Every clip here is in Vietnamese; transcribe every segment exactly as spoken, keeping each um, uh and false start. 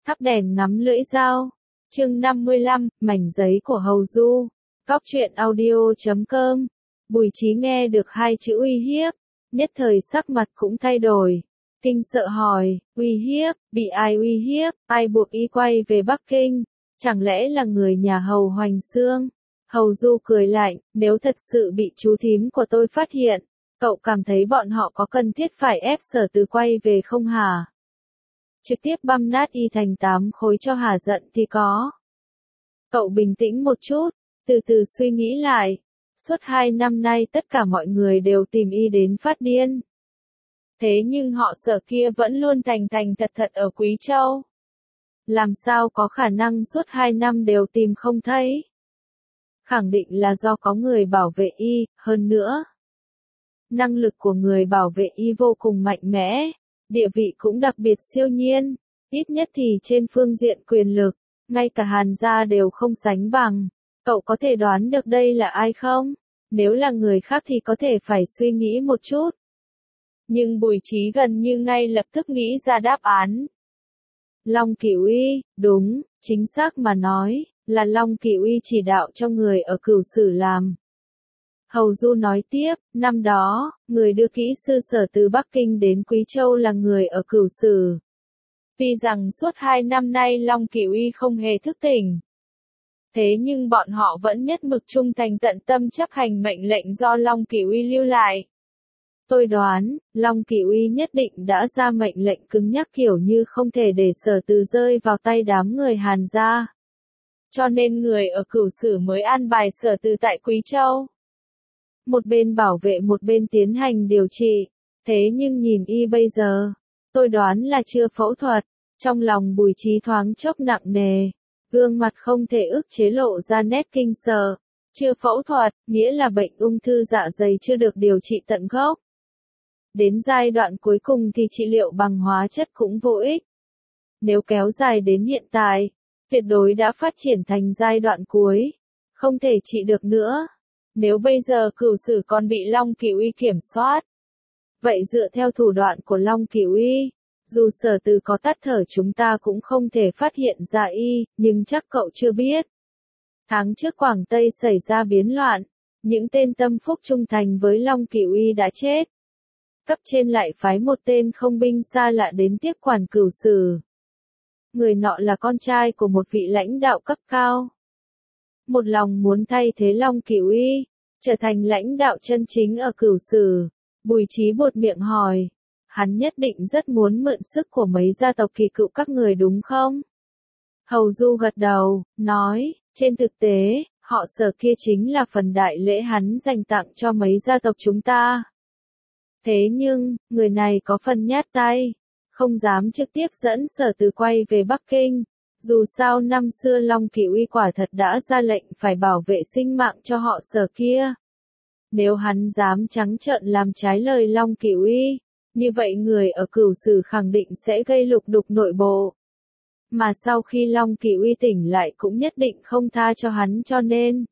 Thắp đèn ngắm lưỡi dao. Chương năm mươi lăm, mảnh giấy của Hầu Du. Cóc truyện audio chấm com. Bùi Chí nghe được hai chữ uy hiếp, nhất thời sắc mặt cũng thay đổi. Kinh sợ hỏi, uy hiếp, bị ai uy hiếp, ai buộc y quay về Bắc Kinh, chẳng lẽ là người nhà Hầu Hoành Xương? Hầu Du cười lạnh, nếu thật sự bị chú thím của tôi phát hiện, cậu cảm thấy bọn họ có cần thiết phải ép Sở Từ quay về không hả? Trực tiếp băm nát y thành tám khối cho hả giận thì có. Cậu bình tĩnh một chút, từ từ suy nghĩ lại. Suốt hai năm nay tất cả mọi người đều tìm y đến phát điên. Thế nhưng họ Sở kia vẫn luôn thành thành thật thật ở Quý Châu. Làm sao có khả năng suốt hai năm đều tìm không thấy? Khẳng định là do có người bảo vệ y, hơn nữa. Năng lực của người bảo vệ y vô cùng mạnh mẽ, địa vị cũng đặc biệt siêu nhiên, ít nhất thì trên phương diện quyền lực, ngay cả Hàn gia đều không sánh bằng. Cậu có thể đoán được đây là ai không? Nếu là người khác thì có thể phải suy nghĩ một chút. Nhưng Bùi Chí gần như ngay lập tức nghĩ ra đáp án. Long Cửu Y, đúng, chính xác mà nói, là Long Cửu Y chỉ đạo cho người ở Cửu Sử làm. Hầu Du nói tiếp, năm đó, người đưa kỹ sư Sở từ Bắc Kinh đến Quý Châu là người ở Cửu Sử. Tuy rằng suốt hai năm nay Long Cửu Y không hề thức tỉnh. Thế nhưng bọn họ vẫn nhất mực trung thành tận tâm chấp hành mệnh lệnh do Long Cửu Y lưu lại. Tôi đoán, Long Cửu Y nhất định đã ra mệnh lệnh cứng nhắc kiểu như không thể để Sở Từ rơi vào tay đám người Hàn gia. Cho nên người ở Cửu Sử mới an bài Sở Từ tại Quý Châu. Một bên bảo vệ một bên tiến hành điều trị. Thế nhưng nhìn y bây giờ, tôi đoán là chưa phẫu thuật. Trong lòng Bùi Chí thoáng chốc nặng nề, gương mặt không thể ức chế lộ ra nét kinh sợ. Chưa phẫu thuật, nghĩa là bệnh ung thư dạ dày chưa được điều trị tận gốc. Đến giai đoạn cuối cùng thì trị liệu bằng hóa chất cũng vô ích. Nếu kéo dài đến hiện tại, tuyệt đối đã phát triển thành giai đoạn cuối, không thể trị được nữa. Nếu bây giờ Cửu Sử còn bị Long Cửu Y kiểm soát, vậy dựa theo thủ đoạn của Long Cửu Y, dù Sở Từ có tắt thở chúng ta cũng không thể phát hiện ra y, nhưng chắc cậu chưa biết. Tháng trước Quảng Tây xảy ra biến loạn, những tên tâm phúc trung thành với Long Cửu Y đã chết. Cấp trên lại phái một tên không binh xa lạ đến tiếp quản Cửu Sử. Người nọ là con trai của một vị lãnh đạo cấp cao. Một lòng muốn thay thế Long Cửu Y, trở thành lãnh đạo chân chính ở Cửu Sử. Bùi Chí buột miệng hỏi, hắn nhất định rất muốn mượn sức của mấy gia tộc kỳ cựu các người đúng không? Hầu Du gật đầu, nói, trên thực tế, họ Sở kia chính là phần đại lễ hắn dành tặng cho mấy gia tộc chúng ta. Thế nhưng, người này có phần nhát tay, không dám trực tiếp dẫn Sở Từ quay về Bắc Kinh. Dù sao năm xưa Long Cửu Y quả thật đã ra lệnh phải bảo vệ sinh mạng cho họ Sở kia. Nếu hắn dám trắng trợn làm trái lời Long Cửu Y, như vậy người ở Cửu Sử khẳng định sẽ gây lục đục nội bộ. Mà sau khi Long Cửu Y tỉnh lại cũng nhất định không tha cho hắn cho nên.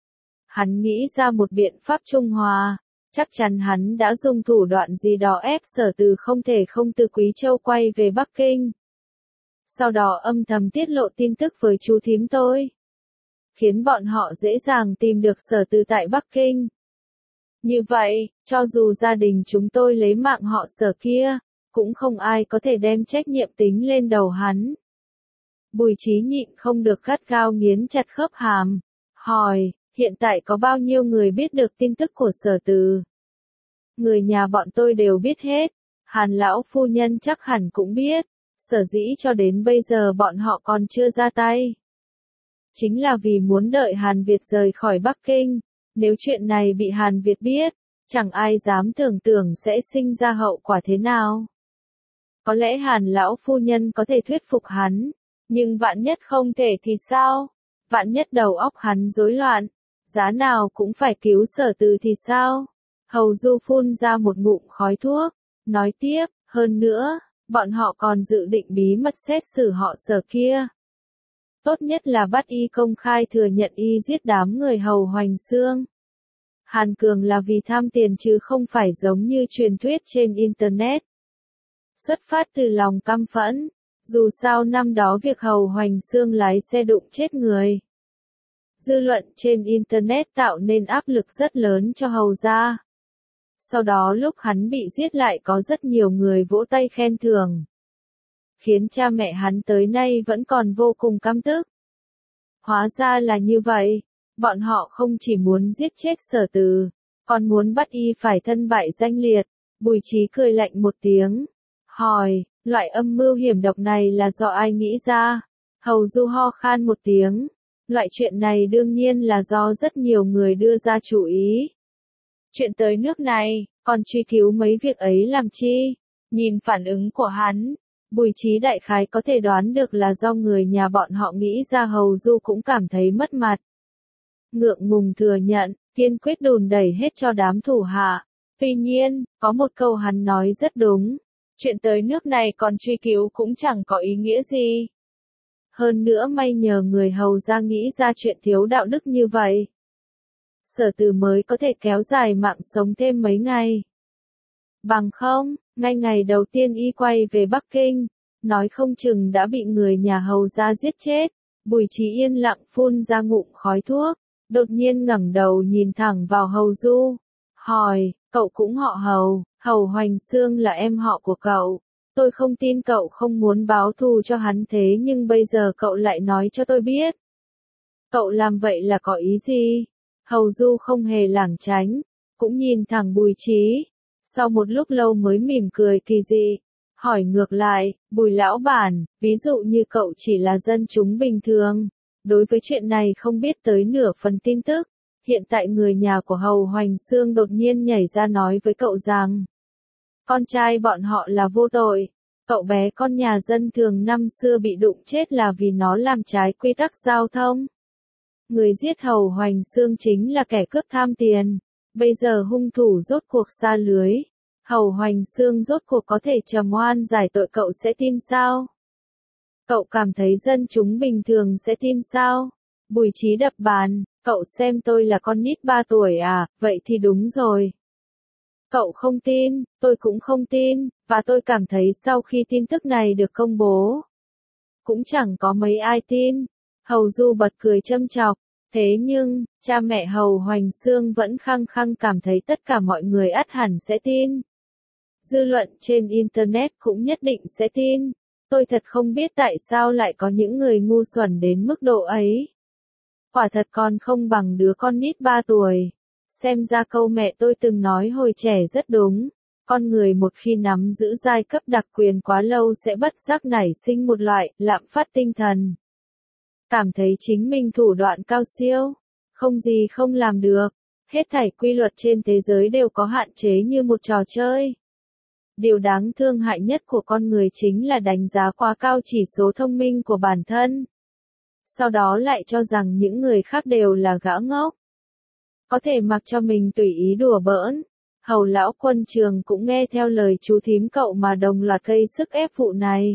Hắn nghĩ ra một biện pháp trung hòa, chắc chắn hắn đã dùng thủ đoạn gì đó ép Sở Từ không thể không từ Quý Châu quay về Bắc Kinh. Sau đó âm thầm tiết lộ tin tức với chú thím tôi. Khiến bọn họ dễ dàng tìm được Sở Từ tại Bắc Kinh. Như vậy, cho dù gia đình chúng tôi lấy mạng họ Sở kia, cũng không ai có thể đem trách nhiệm tính lên đầu hắn. Bùi Chí nhịn không được gắt gao nghiến chặt khớp hàm. Hỏi, hiện tại có bao nhiêu người biết được tin tức của Sở Từ? Người nhà bọn tôi đều biết hết. Hàn lão phu nhân chắc hẳn cũng biết. Sở dĩ cho đến bây giờ bọn họ còn chưa ra tay. Chính là vì muốn đợi Hàn Việt rời khỏi Bắc Kinh. Nếu chuyện này bị Hàn Việt biết, chẳng ai dám tưởng tượng sẽ sinh ra hậu quả thế nào. Có lẽ Hàn lão phu nhân có thể thuyết phục hắn, nhưng vạn nhất không thể thì sao? Vạn nhất đầu óc hắn rối loạn, giá nào cũng phải cứu Sở Từ thì sao? Hầu Du phun ra một ngụm khói thuốc, nói tiếp, hơn nữa, bọn họ còn dự định bí mật xét xử họ Sở kia. Tốt nhất là bắt y công khai thừa nhận y giết đám người Hầu Hoành Xương. Hàn Cường là vì tham tiền chứ không phải giống như truyền thuyết trên Internet. Xuất phát từ lòng căm phẫn, Dù sao năm đó việc Hầu Hoành Xương lái xe đụng chết người. Dư luận trên Internet tạo nên áp lực rất lớn cho Hầu gia. Sau đó lúc hắn bị giết lại có rất nhiều người vỗ tay khen thưởng. Khiến cha mẹ hắn tới nay vẫn còn vô cùng căm tức. Hóa ra là như vậy, bọn họ không chỉ muốn giết chết Sở Từ, còn muốn bắt y phải thân bại danh liệt. Bùi Chí cười lạnh một tiếng, hỏi, loại âm mưu hiểm độc này là do ai nghĩ ra? Hầu Du ho khan một tiếng, loại chuyện này đương nhiên là do rất nhiều người đưa ra chủ ý. Chuyện tới nước này, còn truy cứu mấy việc ấy làm chi? Nhìn phản ứng của hắn, Bùi Chí đại khái có thể đoán được là do người nhà bọn họ nghĩ ra. Hầu Du cũng cảm thấy mất mặt. Ngượng ngùng thừa nhận, kiên quyết đùn đẩy hết cho đám thủ hạ. Tuy nhiên, có một câu hắn nói rất đúng. Chuyện tới nước này còn truy cứu cũng chẳng có ý nghĩa gì. Hơn nữa may nhờ người Hầu gia nghĩ ra chuyện thiếu đạo đức như vậy. Sở Từ mới có thể kéo dài mạng sống thêm mấy ngày. Bằng không, ngay ngày đầu tiên y quay về Bắc Kinh, nói không chừng đã bị người nhà Hầu gia giết chết. Bùi Chí yên lặng phun ra ngụm khói thuốc, đột nhiên ngẩng đầu nhìn thẳng vào Hầu Du, hỏi, cậu cũng họ Hầu? Hầu Hoành Xương là em họ của cậu. Tôi không tin cậu không muốn báo thù cho hắn, thế nhưng bây giờ cậu lại nói cho tôi biết. Cậu làm vậy là có ý gì? Hầu Du không hề lảng tránh, cũng nhìn thẳng Bùi Chí. Sau một lúc lâu mới mỉm cười kỳ dị, hỏi ngược lại, Bùi lão bản, ví dụ như cậu chỉ là dân chúng bình thường, đối với chuyện này không biết tới nửa phần tin tức. Hiện tại người nhà của Hầu Hoành Xương đột nhiên nhảy ra nói với cậu rằng, con trai bọn họ là vô tội, cậu bé con nhà dân thường năm xưa bị đụng chết là vì nó làm trái quy tắc giao thông. Người giết Hầu Hoành Xương chính là kẻ cướp tham tiền, bây giờ hung thủ rốt cuộc sa lưới. Hầu Hoành Xương rốt cuộc có thể trầm oan giải tội, cậu sẽ tin sao? Cậu cảm thấy dân chúng bình thường sẽ tin sao? Bùi Chí đập bàn, cậu xem tôi là con nít ba tuổi à, vậy thì đúng rồi. Cậu không tin, tôi cũng không tin, và tôi cảm thấy sau khi tin tức này được công bố, cũng chẳng có mấy ai tin. Hầu Du bật cười châm chọc, thế nhưng, cha mẹ Hầu Hoành Xương vẫn khăng khăng cảm thấy tất cả mọi người ắt hẳn sẽ tin. Dư luận trên Internet cũng nhất định sẽ tin. Tôi thật không biết tại sao lại có những người ngu xuẩn đến mức độ ấy. Quả thật còn không bằng đứa con nít ba tuổi. Xem ra câu mẹ tôi từng nói hồi trẻ rất đúng. Con người một khi nắm giữ giai cấp đặc quyền quá lâu sẽ bất giác nảy sinh một loại lạm phát tinh thần. Cảm thấy chính mình thủ đoạn cao siêu, không gì không làm được. Hết thảy quy luật trên thế giới đều có hạn chế như một trò chơi. Điều đáng thương hại nhất của con người chính là đánh giá quá cao chỉ số thông minh của bản thân. Sau đó lại cho rằng những người khác đều là gã ngốc. Có thể mặc cho mình tùy ý đùa bỡn. Hầu lão quân trường cũng nghe theo lời chú thím cậu mà đồng loạt gây sức ép vụ này.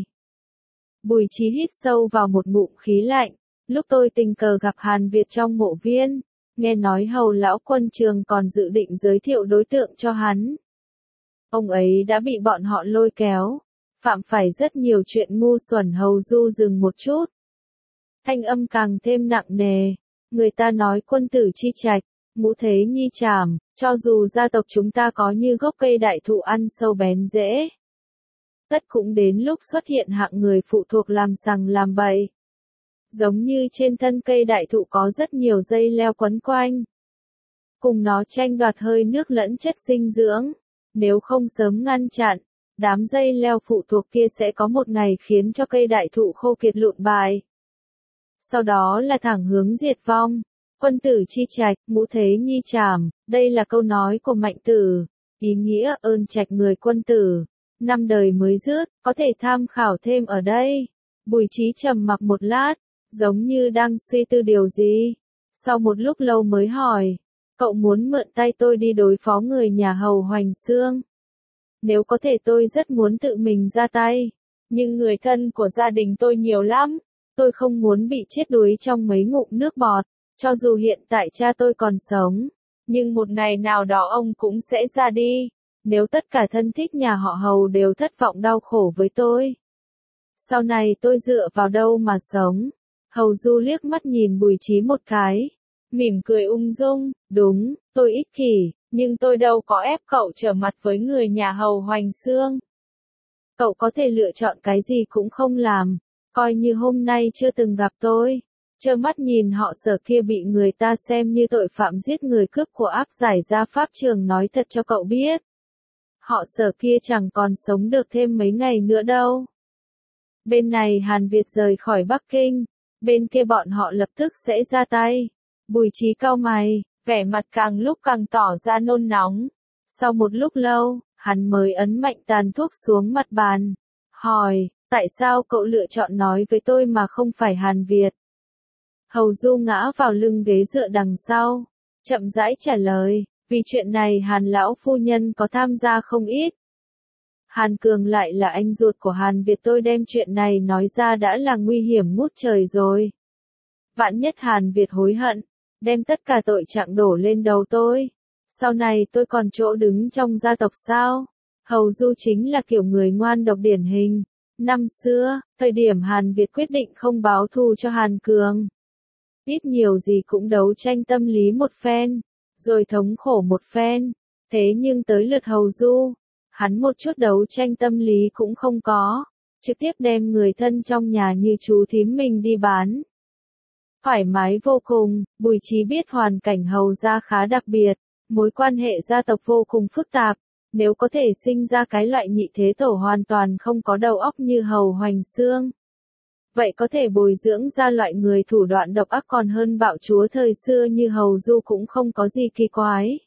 Bùi Chí hít sâu vào một ngụm khí lạnh. Lúc tôi tình cờ gặp Hàn Việt trong mộ viên, nghe nói Hầu lão quân trường còn dự định giới thiệu đối tượng cho hắn. Ông ấy đã bị bọn họ lôi kéo, phạm phải rất nhiều chuyện ngu xuẩn. Hầu Du dừng một chút, thanh âm càng thêm nặng nề. Người ta nói quân tử chi trạch, ngũ thế nhi trảm, cho dù gia tộc chúng ta có như gốc cây đại thụ ăn sâu bén rễ, tất cũng đến lúc xuất hiện hạng người phụ thuộc làm sằng làm bậy. Giống như trên thân cây đại thụ có rất nhiều dây leo quấn quanh, cùng nó tranh đoạt hơi nước lẫn chất dinh dưỡng. Nếu không sớm ngăn chặn, đám dây leo phụ thuộc kia sẽ có một ngày khiến cho cây đại thụ khô kiệt lụn bại. Sau đó là thẳng hướng diệt vong. Quân tử chi trạch, ngũ thế nhi trảm, đây là câu nói của Mạnh Tử. Ý nghĩa ơn trạch người quân tử, năm đời mới dứt, có thể tham khảo thêm ở đây. Bùi Chí trầm mặc một lát, giống như đang suy tư điều gì. Sau một lúc lâu mới hỏi, cậu muốn mượn tay tôi đi đối phó người nhà Hầu Hoành Xương? Nếu có thể tôi rất muốn tự mình ra tay, nhưng người thân của gia đình tôi nhiều lắm, tôi không muốn bị chết đuối trong mấy ngụm nước bọt. Cho dù hiện tại cha tôi còn sống, nhưng một ngày nào đó ông cũng sẽ ra đi. Nếu tất cả thân thích nhà họ Hầu đều thất vọng đau khổ với tôi, Sau này tôi dựa vào đâu mà sống? Hầu Du liếc mắt nhìn Bùi Chí một cái, mỉm cười ung dung, đúng, tôi ích kỷ, nhưng tôi đâu có ép cậu trở mặt với người nhà Hầu Hoành Xương. Cậu có thể lựa chọn cái gì cũng không làm, coi như hôm nay chưa từng gặp tôi. Trơ mắt nhìn họ Sở kia bị người ta xem như tội phạm giết người cướp của áp giải ra pháp trường, nói thật cho cậu biết. Họ Sở kia chẳng còn sống được thêm mấy ngày nữa đâu. Bên này Hàn Việt rời khỏi Bắc Kinh, bên kia bọn họ lập tức sẽ ra tay. Bùi Chí cau mày, vẻ mặt càng lúc càng tỏ ra nôn nóng. Sau một lúc lâu, hắn mới ấn mạnh tàn thuốc xuống mặt bàn. Hỏi, tại sao cậu lựa chọn nói với tôi mà không phải Hàn Việt? Hầu Du ngã vào lưng ghế dựa đằng sau, chậm rãi trả lời, vì chuyện này Hàn lão phu nhân có tham gia không ít. Hàn Cường lại là anh ruột của Hàn Việt, tôi đem chuyện này nói ra đã là nguy hiểm ngút trời rồi. Vạn nhất Hàn Việt hối hận, đem tất cả tội trạng đổ lên đầu tôi. Sau này tôi còn chỗ đứng trong gia tộc sao? Hầu Du chính là kiểu người ngoan độc điển hình. Năm xưa, thời điểm Hàn Việt quyết định không báo thù cho Hàn Cường, ít nhiều gì cũng đấu tranh tâm lý một phen, rồi thống khổ một phen. Thế nhưng tới lượt Hầu Du, hắn một chút đấu tranh tâm lý cũng không có, trực tiếp đem người thân trong nhà như chú thím mình đi bán. Thoải mái vô cùng. Bùi Chí biết hoàn cảnh Hầu gia khá đặc biệt, mối quan hệ gia tộc vô cùng phức tạp, nếu có thể sinh ra cái loại nhị thế tổ hoàn toàn không có đầu óc như Hầu Hoành Xương, vậy có thể bồi dưỡng ra loại người thủ đoạn độc ác còn hơn bạo chúa thời xưa như Hầu Du cũng không có gì kỳ quái.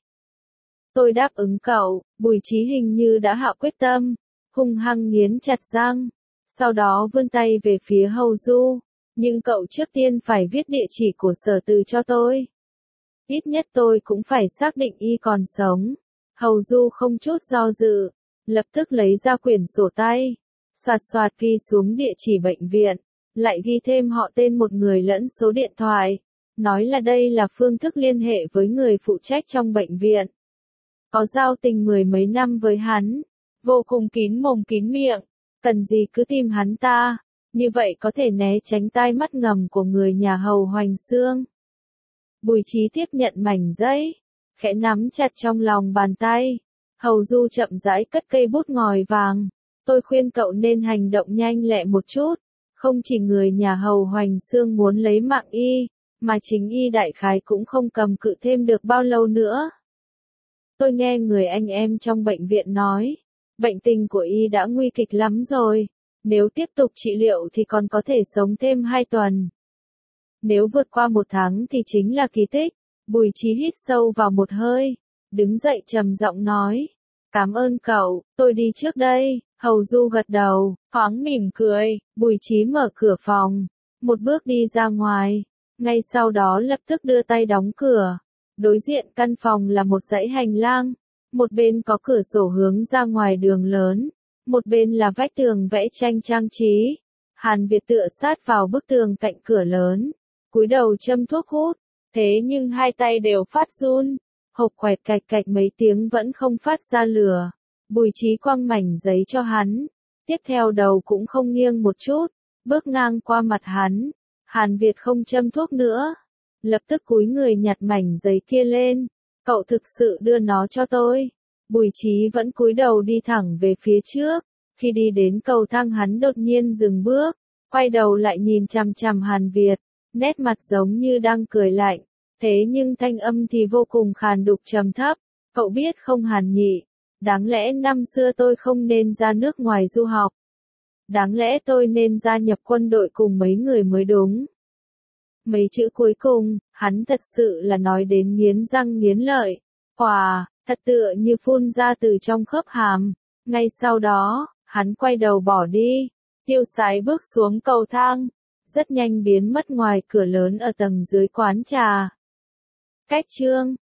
Tôi đáp ứng cậu. Bùi Chí hình như đã hạ quyết tâm, hung hăng nghiến chặt răng, sau đó vươn tay về phía Hầu Du. Nhưng cậu trước tiên phải viết địa chỉ của Sở Từ cho tôi. Ít nhất tôi cũng phải xác định y còn sống. Hầu Du không chút do dự, lập tức lấy ra quyển sổ tay, soạt soạt ghi xuống địa chỉ bệnh viện, lại ghi thêm họ tên một người lẫn số điện thoại, nói là đây là phương thức liên hệ với người phụ trách trong bệnh viện. Có giao tình mười mấy năm với hắn, vô cùng kín mồm kín miệng, cần gì cứ tìm hắn ta, như vậy có thể né tránh tai mắt ngầm của người nhà Hầu Hoành Xương. Bùi Chí tiếp nhận mảnh giấy, khẽ nắm chặt trong lòng bàn tay. Hầu Du chậm rãi cất cây bút ngòi vàng. Tôi khuyên cậu nên hành động nhanh lẹ một chút, không chỉ người nhà Hầu Hoành Xương muốn lấy mạng y, mà chính y đại khái cũng không cầm cự thêm được bao lâu nữa. Tôi nghe người anh em trong bệnh viện nói, bệnh tình của y đã nguy kịch lắm rồi, nếu tiếp tục trị liệu thì còn có thể sống thêm hai tuần. Nếu vượt qua một tháng thì chính là kỳ tích. Bùi Chí hít sâu vào một hơi, đứng dậy trầm giọng nói, cảm ơn cậu, tôi đi trước đây. Hầu Du gật đầu, thoáng mỉm cười. Bùi Chí mở cửa phòng, một bước đi ra ngoài, ngay sau đó lập tức đưa tay đóng cửa. Đối diện căn phòng là một dãy hành lang, một bên có cửa sổ hướng ra ngoài đường lớn, một bên là vách tường vẽ tranh trang trí. Hàn Việt tựa sát vào bức tường cạnh cửa lớn, cúi đầu châm thuốc hút, thế nhưng hai tay đều phát run, hộc quẹt cạch cạch mấy tiếng vẫn không phát ra lửa. Bùi Chí quăng mảnh giấy cho hắn, tiếp theo đầu cũng không nghiêng một chút, bước ngang qua mặt hắn. Hàn Việt không châm thuốc nữa, lập tức cúi người nhặt mảnh giấy kia lên, cậu thực sự đưa nó cho tôi. Bùi Chí vẫn cúi đầu đi thẳng về phía trước, khi đi đến cầu thang hắn đột nhiên dừng bước, quay đầu lại nhìn chằm chằm Hàn Việt, nét mặt giống như đang cười lạnh, thế nhưng thanh âm thì vô cùng khàn đục trầm thấp, cậu biết không Hàn Nhị, đáng lẽ năm xưa tôi không nên ra nước ngoài du học. Đáng lẽ tôi nên gia nhập quân đội cùng mấy người mới đúng. Mấy chữ cuối cùng, hắn thật sự là nói đến nghiến răng nghiến lợi. Hòa, thật tựa như phun ra từ trong khớp hàm. Ngay sau đó, hắn quay đầu bỏ đi, tiêu sái bước xuống cầu thang, rất nhanh biến mất ngoài cửa lớn ở tầng dưới quán trà. Cách chương